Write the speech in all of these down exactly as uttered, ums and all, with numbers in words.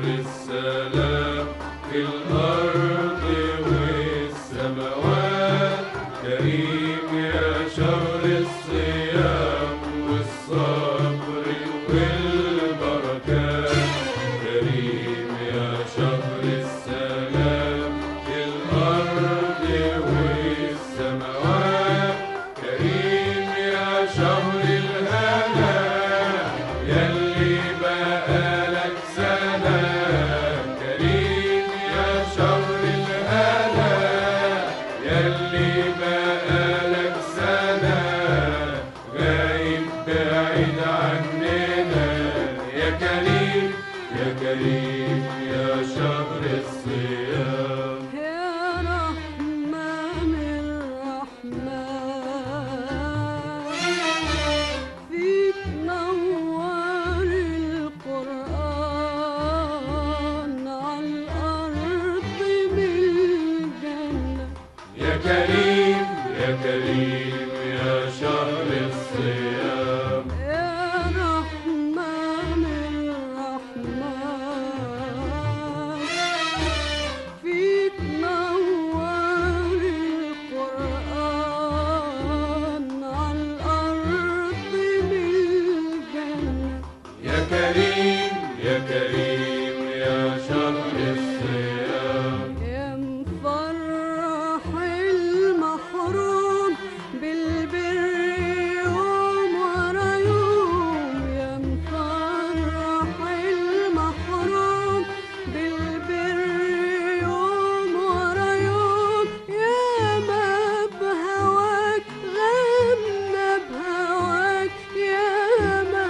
السلام في الأرض والسماوات. كريم يا شهر الصيام والصبر والبركات. كريم يا شهر السلام في الأرض والسماوات. كريم يا شهر الهنا يلي بقالك سنة. كريم يا شهر الهنا يلي بقالك سنة. غايب بعيد عننا يا كريم يا كريم يا شهر الصيام. يا رحمن الرحمن فيك نور القرآن على الأرض بالجنة. يا كريم يا كريم يا شهر الصيام. يا رحمن الرحمن فيك نور القرآن على الأرض بالجنة. يا كريم يا كريم يا شهر الصيام. يا مفرح المحروم بالبر يوم ورا يوم. يا مفرح المحروم بالبر يوم ورا يوم. يا ما بهواك غنى بهواك. يا ما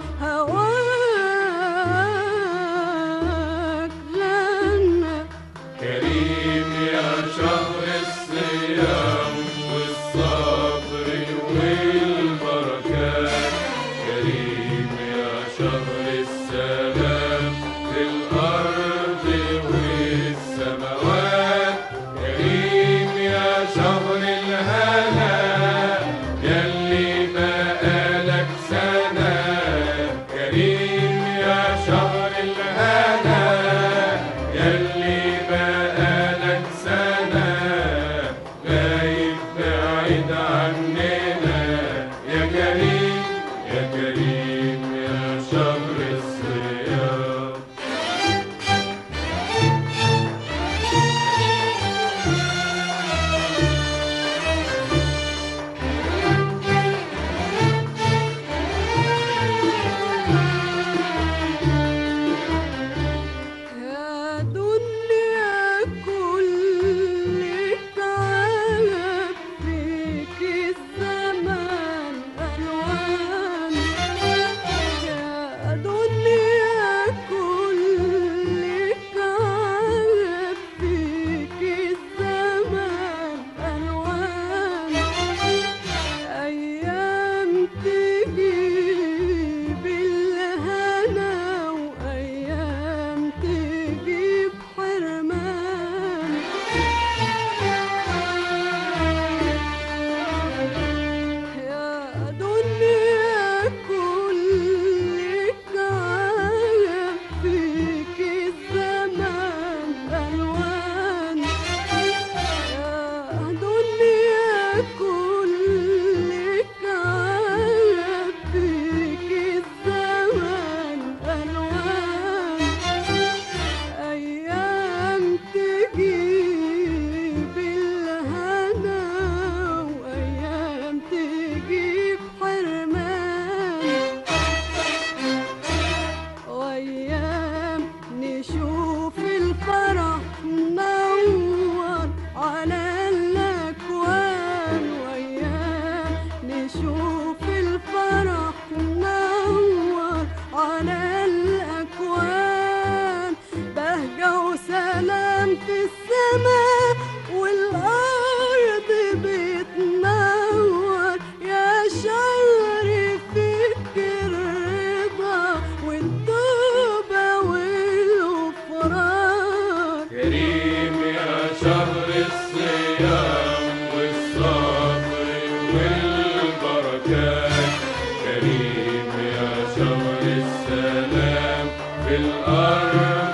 بهواك غنى. كريم يا شهر الصيام والصبر والبركات. كريم يا شهر السلام في الأرض والسماوات. كريم يا شهر الهنا يلي بقالك سنة. كريم يا شهر الهنا يلي بقالك سنة. غايب بعيد عننا يا كريم يا كريم يا شهر الصيام. يا دنيا كلك عجب فيك الزمان ألوان. يا دنيا كلك عجب فيك الزمان ألوان. أيام تجيب الهنا وأيام تجيب حرمان. يا دنيا كلك عجب فيك الزمان ألوان. يا دنيا كلك عجب فيك الزمان ألوان. أيام تجيب الهنا وأيام تجيب حرمان. وأيام نشوف الفرح منور على الأكوان. وأيام نشوف الفرح منور على الأكوان. بهجة وسلام في السماء والأرض بتنور. يا شهر فيك الرضا والتوبة والغفران. كريم يا شهر الصيام والصبر والبركات. كريم يا شهر السلام في الأرض